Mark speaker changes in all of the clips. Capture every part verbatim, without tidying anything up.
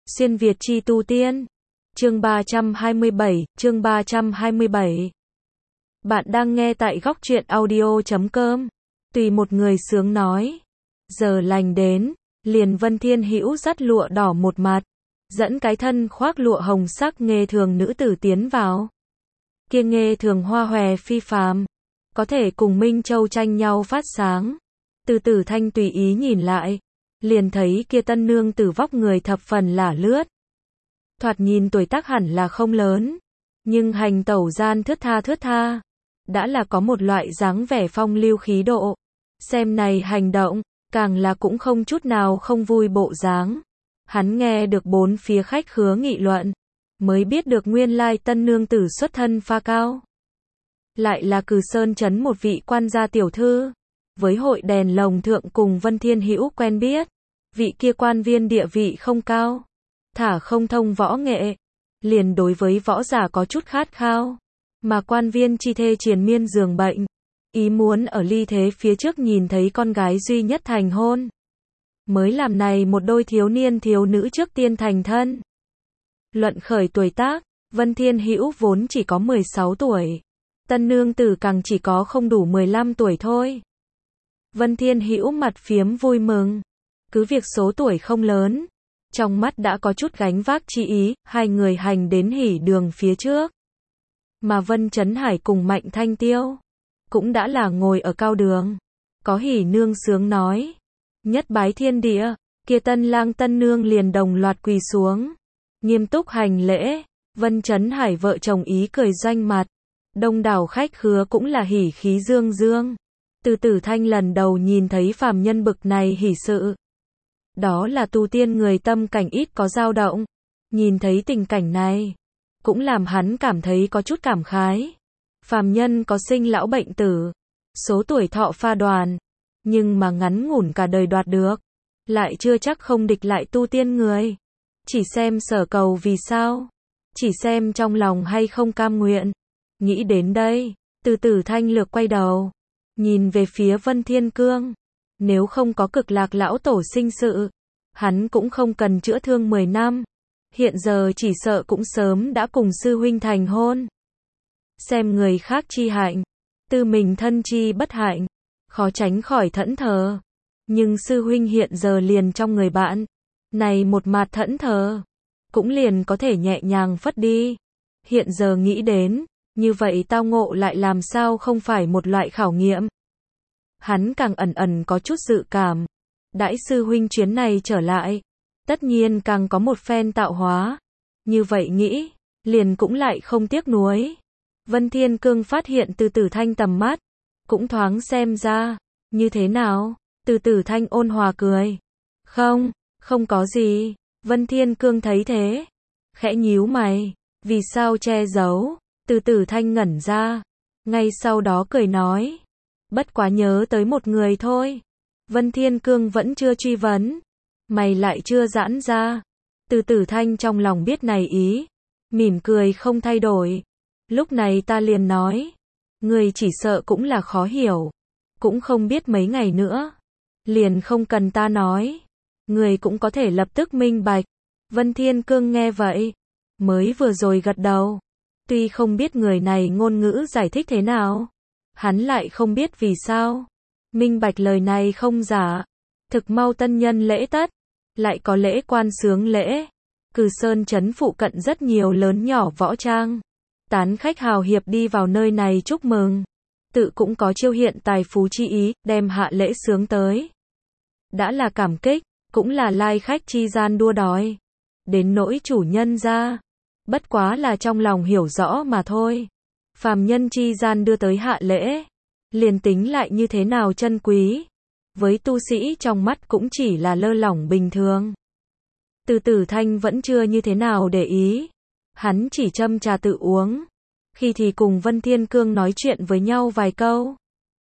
Speaker 1: Xuyên Việt chi tu tiên. Chương ba trăm hai mươi bảy, chương ba trăm hai mươi bảy. Bạn đang nghe tại góc truyện audio chấm com. Tùy một người sướng nói. Giờ lành đến, liền Vân Thiên Hữu dắt lụa đỏ một mặt, dẫn cái thân khoác lụa hồng sắc nghê thường nữ tử tiến vào. Kia nghê thường hoa hòe phi phàm, có thể cùng Minh Châu tranh nhau phát sáng. Từ Tử Thanh tùy ý nhìn lại, liền thấy kia tân nương tử vóc người thập phần lả lướt. Thoạt nhìn tuổi tác hẳn là không lớn, nhưng hành tẩu gian thướt tha thướt tha, đã là có một loại dáng vẻ phong lưu khí độ. Xem này hành động, càng là cũng không chút nào không vui bộ dáng. Hắn nghe được bốn phía khách khứa nghị luận, mới biết được nguyên lai tân nương tử xuất thân pha cao. Lại là Cừ Sơn trấn một vị quan gia tiểu thư, với hội đèn lồng thượng cùng Vân Thiên Hữu quen biết. Vị kia quan viên địa vị không cao, thả không thông võ nghệ, liền đối với võ giả có chút khát khao. Mà quan viên chi thê triền miên giường bệnh, ý muốn ở ly thế phía trước nhìn thấy con gái duy nhất thành hôn, mới làm này một đôi thiếu niên thiếu nữ trước tiên thành thân. Luận khởi tuổi tác, Vân Thiên Hữu vốn chỉ có mười sáu tuổi, tân nương tử càng chỉ có không đủ mười lăm tuổi thôi. Vân Thiên Hữu mặt phiếm vui mừng, cứ việc số tuổi không lớn, trong mắt đã có chút gánh vác chi ý. Hai người hành đến hỉ đường phía trước, mà Vân Chấn Hải cùng Mạnh Thanh Tiêu cũng đã là ngồi ở cao đường, có hỉ nương sướng nói, nhất bái thiên địa. Kia tân lang tân nương liền đồng loạt quỳ xuống, nghiêm túc hành lễ. Vân Chấn Hải vợ chồng ý cười doanh mặt, đông đảo khách khứa cũng là hỉ khí dương dương. Từ Tử Thanh lần đầu nhìn thấy phàm nhân bực này hỉ sự, đó là tu tiên người tâm cảnh ít có dao động. Nhìn thấy tình cảnh này, cũng làm hắn cảm thấy có chút cảm khái. Phàm nhân có sinh lão bệnh tử, số tuổi thọ pha đoàn, nhưng mà ngắn ngủn cả đời đoạt được, lại chưa chắc không địch lại tu tiên người. Chỉ xem sở cầu vì sao, chỉ xem trong lòng hay không cam nguyện. Nghĩ đến đây, Từ Tử Thanh lược quay đầu, nhìn về phía Vân Thiên Cương. Nếu không có Cực Lạc lão tổ sinh sự, hắn cũng không cần chữa thương mười năm. Hiện giờ chỉ sợ cũng sớm đã cùng sư huynh thành hôn. Xem người khác chi hạnh, tư mình thân chi bất hạnh, khó tránh khỏi thẫn thờ. Nhưng sư huynh hiện giờ liền trong người bạn, này một mặt thẫn thờ, cũng liền có thể nhẹ nhàng phất đi. Hiện giờ nghĩ đến, như vậy tao ngộ lại làm sao không phải một loại khảo nghiệm. Hắn càng ẩn ẩn có chút dự cảm, đãi sư huynh chuyến này trở lại, tất nhiên càng có một phen tạo hóa. Như vậy nghĩ, liền cũng lại không tiếc nuối. Vân Thiên Cương phát hiện Từ Tử Thanh tầm mắt, cũng thoáng xem ra, như thế nào? Từ Tử Thanh ôn hòa cười. Không, không có gì. Vân Thiên Cương thấy thế, khẽ nhíu mày, vì sao che giấu? Từ Tử Thanh ngẩn ra, ngay sau đó cười nói, bất quá nhớ tới một người thôi. Vân Thiên Cương vẫn chưa truy vấn, mày lại chưa giãn ra. Từ Tử Thanh trong lòng biết này ý, mỉm cười không thay đổi. Lúc này ta liền nói, người chỉ sợ cũng là khó hiểu, cũng không biết mấy ngày nữa, liền không cần ta nói, người cũng có thể lập tức minh bạch. Vân Thiên Cương nghe vậy, mới vừa rồi gật đầu. Tuy không biết người này ngôn ngữ giải thích thế nào, hắn lại không biết vì sao minh bạch lời này không giả. Thực mau tân nhân lễ tất, lại có lễ quan sướng lễ. Cừ Sơn trấn phụ cận rất nhiều lớn nhỏ võ trang, tán khách hào hiệp đi vào nơi này chúc mừng, tự cũng có chiêu hiện tài phú chi ý, đem hạ lễ sướng tới. Đã là cảm kích, cũng là lai khách chi gian đua đòi. Đến nỗi chủ nhân ra, bất quá là trong lòng hiểu rõ mà thôi. Phàm nhân chi gian đưa tới hạ lễ, liền tính lại như thế nào chân quý, với tu sĩ trong mắt cũng chỉ là lơ lỏng bình thường. Từ Tử Thanh vẫn chưa như thế nào để ý, hắn chỉ châm trà tự uống, khi thì cùng Vân Thiên Cương nói chuyện với nhau vài câu,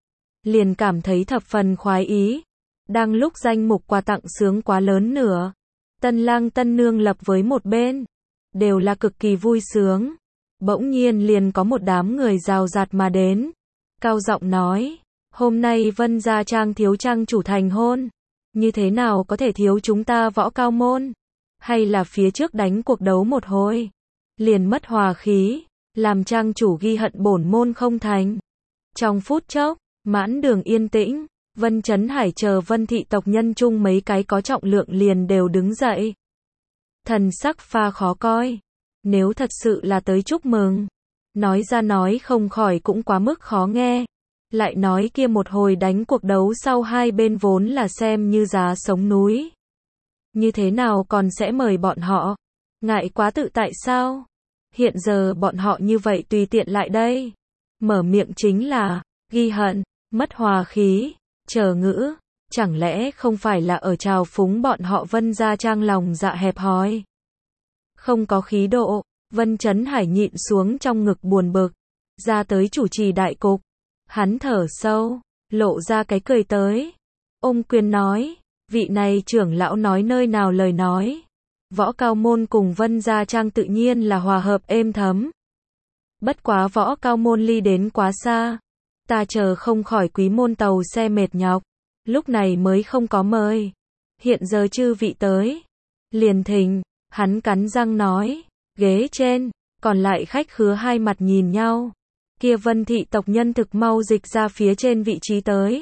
Speaker 1: liền cảm thấy thập phần khoái ý. Đang lúc danh mục quà tặng sướng quá lớn nữa, tân lang tân nương lập với một bên, đều là cực kỳ vui sướng. Bỗng nhiên liền có một đám người rào rạt mà đến, cao giọng nói, hôm nay Vân gia trang thiếu trang chủ thành hôn, như thế nào có thể thiếu chúng ta võ cao môn. hay là phía trước đánh cuộc đấu một hồi, liền mất hòa khí, làm trang chủ ghi hận bổn môn không thành. Trong phút chốc, mãn đường yên tĩnh, Vân Chấn Hải chờ Vân thị tộc nhân chung mấy cái có trọng lượng liền đều đứng dậy. Thần sắc pha khó coi, nếu thật sự là tới chúc mừng, nói ra nói không khỏi cũng quá mức khó nghe. Lại nói kia một hồi đánh cuộc đấu sau hai bên vốn là xem như giá sống núi. Như thế nào còn sẽ mời bọn họ? Ngại quá tự tại sao? Hiện giờ bọn họ như vậy tùy tiện lại đây. Mở miệng chính là, ghi hận, mất hòa khí, chờ ngữ. Chẳng lẽ không phải là ở trào phúng bọn họ Vân gia trang lòng dạ hẹp hòi? Không có khí độ, Vân Chấn Hải nhịn xuống trong ngực buồn bực. Ra tới chủ trì đại cục. Hắn thở sâu, lộ ra cái cười tới. Ôm quyền nói, vị này trưởng lão nói nơi nào lời nói. Võ Cao Môn cùng Vân gia trang tự nhiên là hòa hợp êm thấm. Bất quá Võ Cao Môn ly đến quá xa. Ta chờ không khỏi quý môn tàu xe mệt nhọc. Lúc này mới không có mời. Hiện giờ chư vị tới. Liền thình, hắn cắn răng nói. Ghế trên, còn lại khách khứa hai mặt nhìn nhau. Kia Vân thị tộc nhân thực mau dịch ra phía trên vị trí tới.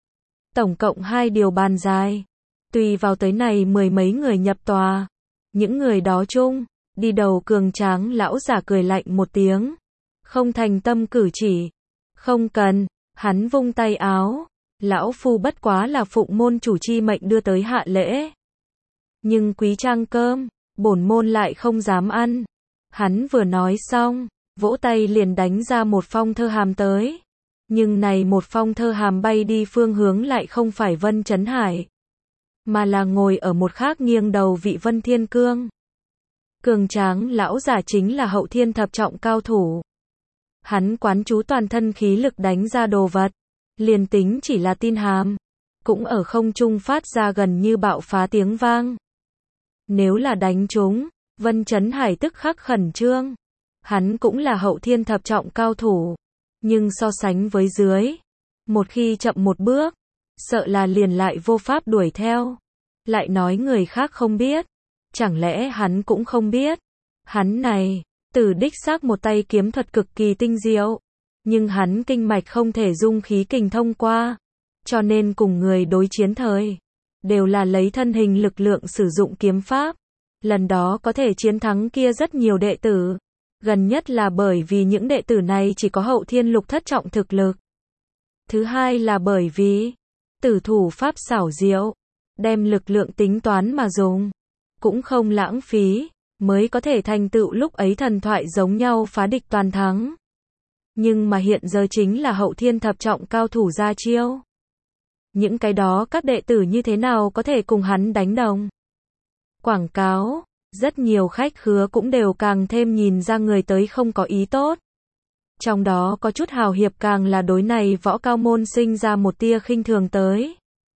Speaker 1: Tổng cộng hai điều bàn dài. Tùy vào tới này mười mấy người nhập tòa. Những người đó chung, đi đầu cường tráng lão giả cười lạnh một tiếng. Không thành tâm cử chỉ. Không cần, hắn vung tay áo. Lão phu bất quá là phụng môn chủ chi mệnh đưa tới hạ lễ. Nhưng quý trang cơm, bổn môn lại không dám ăn. Hắn vừa nói xong, vỗ tay liền đánh ra một phong thơ hàm tới. Nhưng này một phong thơ hàm bay đi phương hướng lại không phải Vân Chấn Hải, mà là ngồi ở một khác nghiêng đầu vị Vân Thiên Cương. Cường tráng lão giả chính là hậu thiên thập trọng cao thủ. Hắn quán chú toàn thân khí lực đánh ra đồ vật, liền tính chỉ là tin hàm, cũng ở không trung phát ra gần như bạo phá tiếng vang. Nếu là đánh trúng, Vân Chấn Hải tức khắc khẩn trương. Hắn cũng là hậu thiên thập trọng cao thủ, nhưng so sánh với dưới, một khi chậm một bước, sợ là liền lại vô pháp đuổi theo. Lại nói người khác không biết, chẳng lẽ hắn cũng không biết. Hắn này, từ đích xác một tay kiếm thuật cực kỳ tinh diệu, nhưng hắn kinh mạch không thể dung khí kình thông qua, cho nên cùng người đối chiến thời, đều là lấy thân hình lực lượng sử dụng kiếm pháp. Lần đó có thể chiến thắng kia rất nhiều đệ tử. Gần nhất là bởi vì những đệ tử này chỉ có hậu thiên lục thất trọng thực lực. Thứ hai là bởi vì tử thủ pháp xảo diệu, đem lực lượng tính toán mà dùng, cũng không lãng phí, mới có thể thành tựu lúc ấy thần thoại giống nhau phá địch toàn thắng. Nhưng mà hiện giờ chính là hậu thiên thập trọng cao thủ ra chiêu. Những cái đó các đệ tử như thế nào có thể cùng hắn đánh đồng? Quảng cáo, rất nhiều khách khứa cũng đều càng thêm nhìn ra người tới không có ý tốt. Trong đó có chút hào hiệp càng là đối này Võ Cao Môn sinh ra một tia khinh thường tới.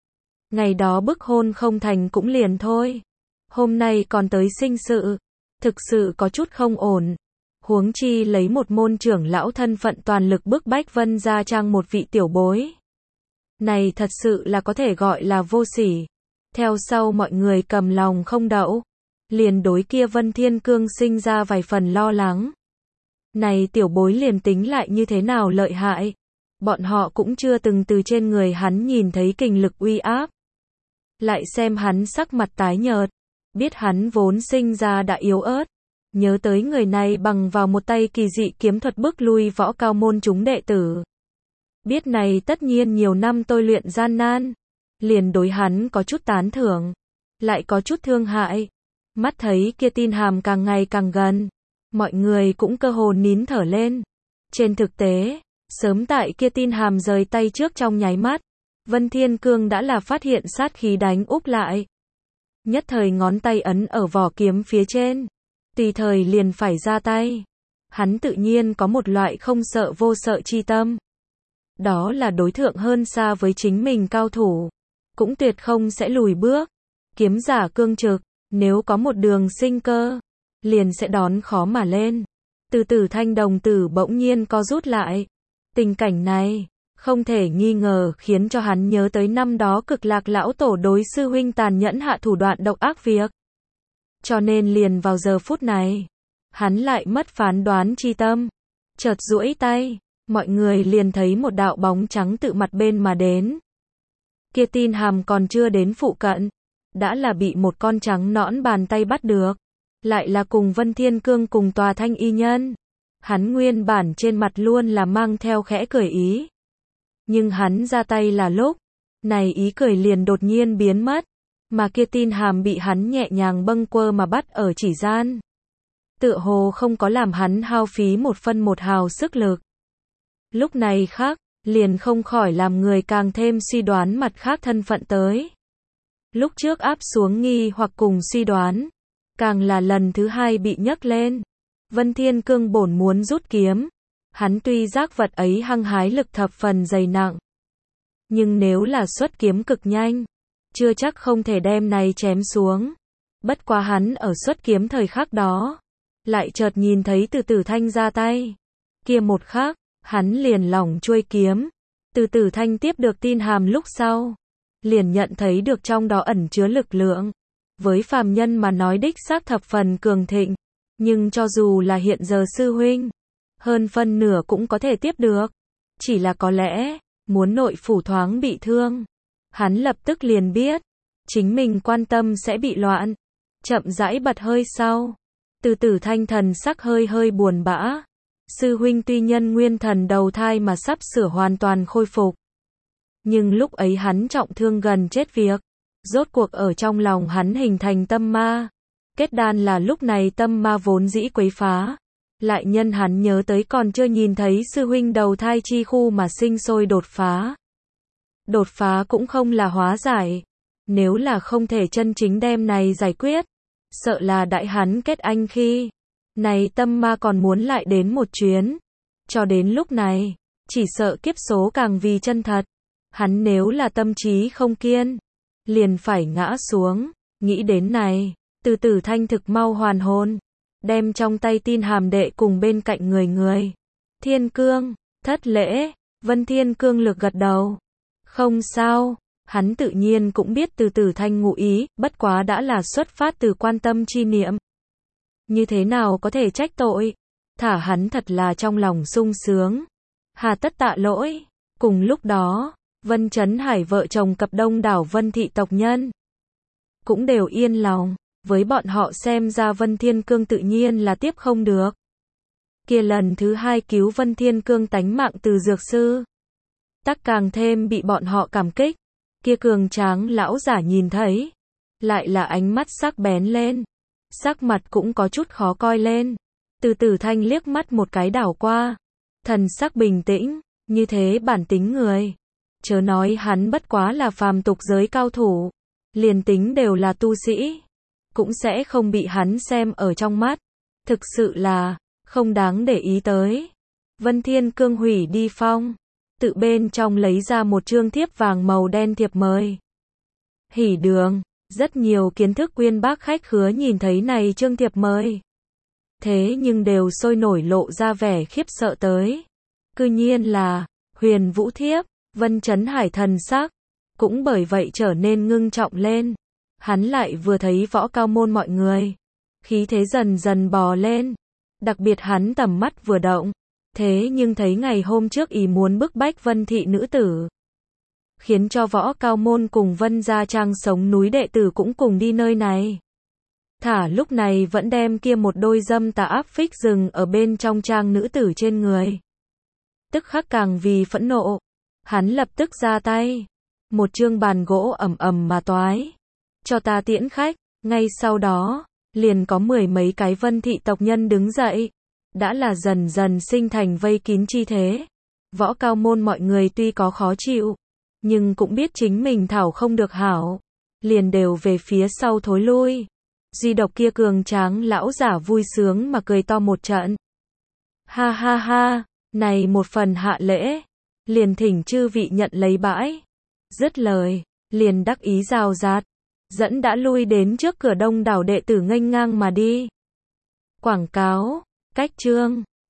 Speaker 1: Ngày đó bức hôn không thành cũng liền thôi. Hôm nay còn tới sinh sự, thực sự có chút không ổn. Huống chi lấy một môn trưởng lão thân phận toàn lực bức bách Vân gia trang một vị tiểu bối. Này thật sự là có thể gọi là vô sỉ. Theo sau mọi người cầm lòng không đậu, liền đối kia Vân Thiên Cương sinh ra vài phần lo lắng. Này tiểu bối liền tính lại như thế nào lợi hại, bọn họ cũng chưa từng từ trên người hắn nhìn thấy kình lực uy áp. Lại xem hắn sắc mặt tái nhợt, biết hắn vốn sinh ra đã yếu ớt, nhớ tới người này bằng vào một tay kỳ dị kiếm thuật bức lui Võ Cao Môn chúng đệ tử. Biết này tất nhiên nhiều năm tôi luyện gian nan, liền đối hắn có chút tán thưởng, lại có chút thương hại. Mắt thấy kia tin hàm càng ngày càng gần, mọi người cũng cơ hồ nín thở lên. Trên thực tế, sớm tại kia tin hàm rời tay trước trong nháy mắt, Vân Thiên Cương đã là phát hiện sát khí đánh úp lại. Nhất thời ngón tay ấn ở vỏ kiếm phía trên, tùy thời liền phải ra tay. Hắn tự nhiên có một loại không sợ vô sợ chi tâm. Đó là đối thượng hơn xa với chính mình cao thủ, cũng tuyệt không sẽ lùi bước. Kiếm giả cương trực, nếu có một đường sinh cơ, liền sẽ đón khó mà lên. Từ từ thanh đồng tử bỗng nhiên co rút lại. Tình cảnh này, không thể nghi ngờ khiến cho hắn nhớ tới năm đó Cực Lạc lão tổ đối sư huynh tàn nhẫn hạ thủ đoạn độc ác việc. cho nên liền vào giờ phút này, hắn lại mất phán đoán chi tâm, chợt duỗi tay, mọi người liền thấy một đạo bóng trắng tự mặt bên mà đến. Kia tin hàm còn chưa đến phụ cận, đã là bị một con trắng nõn bàn tay bắt được, lại là cùng Vân Thiên Cương cùng tòa thanh y nhân. Hắn nguyên bản trên mặt luôn là mang theo khẽ cười ý. Nhưng hắn ra tay là lúc, này ý cười liền đột nhiên biến mất, mà kia tin hàm bị hắn nhẹ nhàng bâng quơ mà bắt ở chỉ gian. Tựa hồ không có làm hắn hao phí một phân một hào sức lực. Lúc này khác, liền không khỏi làm người càng thêm suy đoán mặt khác thân phận tới. Lúc trước áp xuống nghi hoặc cùng suy đoán, càng là lần thứ hai bị nhấc lên. Vân Thiên Cương bổn muốn rút kiếm, hắn tuy giác vật ấy hăng hái lực thập phần dày nặng, nhưng nếu là xuất kiếm cực nhanh, chưa chắc không thể đem này chém xuống. Bất quá hắn ở xuất kiếm thời khắc đó, lại chợt nhìn thấy Từ Tử Thanh ra tay. Kia một khắc, hắn liền lỏng chuôi kiếm. Từ Tử Thanh tiếp được tin hàm lúc sau, liền nhận thấy được trong đó ẩn chứa lực lượng. Với phàm nhân mà nói đích xác thập phần cường thịnh, nhưng cho dù là hiện giờ sư huynh, hơn phân nửa cũng có thể tiếp được. Chỉ là có lẽ, muốn nội phủ thoáng bị thương, hắn lập tức liền biết, chính mình quan tâm sẽ bị loạn. Chậm rãi bật hơi sau, Từ Tử Thanh thần sắc hơi hơi buồn bã. Sư huynh tuy nhân nguyên thần đầu thai mà sắp sửa hoàn toàn khôi phục, nhưng lúc ấy hắn trọng thương gần chết việc, rốt cuộc ở trong lòng hắn hình thành tâm ma. Kết đan là lúc này tâm ma vốn dĩ quấy phá, lại nhân hắn nhớ tới còn chưa nhìn thấy sư huynh đầu thai chi khu mà sinh sôi đột phá. Đột phá cũng không là hóa giải, nếu là không thể chân chính đem này giải quyết, sợ là đại hắn kết anh khi, này tâm ma còn muốn lại đến một chuyến. Cho đến lúc này, chỉ sợ kiếp số càng vì chân thật, hắn nếu là tâm trí không kiên, liền phải ngã xuống. Nghĩ đến này, Từ Tử Thanh thực mau hoàn hồn, đem trong tay tin hàm đệ cùng bên cạnh người người. Thiên Cương, thất lễ. Vân Thiên Cương lực gật đầu. Không sao, hắn tự nhiên cũng biết Từ Tử Thanh ngụ ý, bất quá đã là xuất phát từ quan tâm chi niệm. Như thế nào có thể trách tội, thả hắn thật là trong lòng sung sướng. Hà tất tạ lỗi. Cùng lúc đó, Vân Chấn Hải vợ chồng cặp đông đảo Vân thị tộc nhân cũng đều yên lòng, với bọn họ xem ra Vân Thiên Cương tự nhiên là tiếp không được. Kia lần thứ hai cứu Vân Thiên Cương tánh mạng từ dược sư, tắc càng thêm bị bọn họ cảm kích. Kia cường tráng lão giả nhìn thấy, lại là ánh mắt sắc bén lên, sắc mặt cũng có chút khó coi lên. Từ Tử Thanh liếc mắt một cái đảo qua, thần sắc bình tĩnh, như thế bản tính người, chớ nói hắn bất quá là phàm tục giới cao thủ, liền tính đều là tu sĩ, cũng sẽ không bị hắn xem ở trong mắt. Thực sự là không đáng để ý tới. Vân Thiên Cương hủy đi phong, tự bên trong lấy ra một chương thiếp vàng màu đen thiệp mời. Hỉ đường, rất nhiều kiến thức uyên bác khách khứa nhìn thấy này chương thiệp mời, thế nhưng đều sôi nổi lộ ra vẻ khiếp sợ tới. Cư nhiên là Huyền Vũ thiếp. Vân Chấn Hải thần sắc cũng bởi vậy trở nên ngưng trọng lên. Hắn lại vừa thấy võ cao môn mọi người, khí thế dần dần bò lên. Đặc biệt hắn tầm mắt vừa động, thế nhưng thấy ngày hôm trước ý muốn bức bách Vân thị nữ tử, khiến cho võ cao môn cùng Vân gia trang sống núi đệ tử cũng cùng đi nơi này. Thả lúc này vẫn đem kia một đôi dâm tà áp phích dừng ở bên trong trang nữ tử trên người. Tức khắc càng vì phẫn nộ, hắn lập tức ra tay, một chương bàn gỗ ầm ầm mà toái, cho ta tiễn khách. Ngay sau đó, liền có mười mấy cái Vân thị tộc nhân đứng dậy, đã là dần dần sinh thành vây kín chi thế. Võ cao môn mọi người tuy có khó chịu, nhưng cũng biết chính mình thảo không được hảo, liền đều về phía sau thối lui. Duy độc kia cường tráng lão giả vui sướng mà cười to một trận. Ha ha ha, này một phần hạ lễ, liền thỉnh chư vị nhận lấy bãi. Dứt lời, liền đắc ý rào rạt, dẫn đã lui đến trước cửa đông đảo đệ tử nghênh ngang mà đi. Quảng cáo, cách chương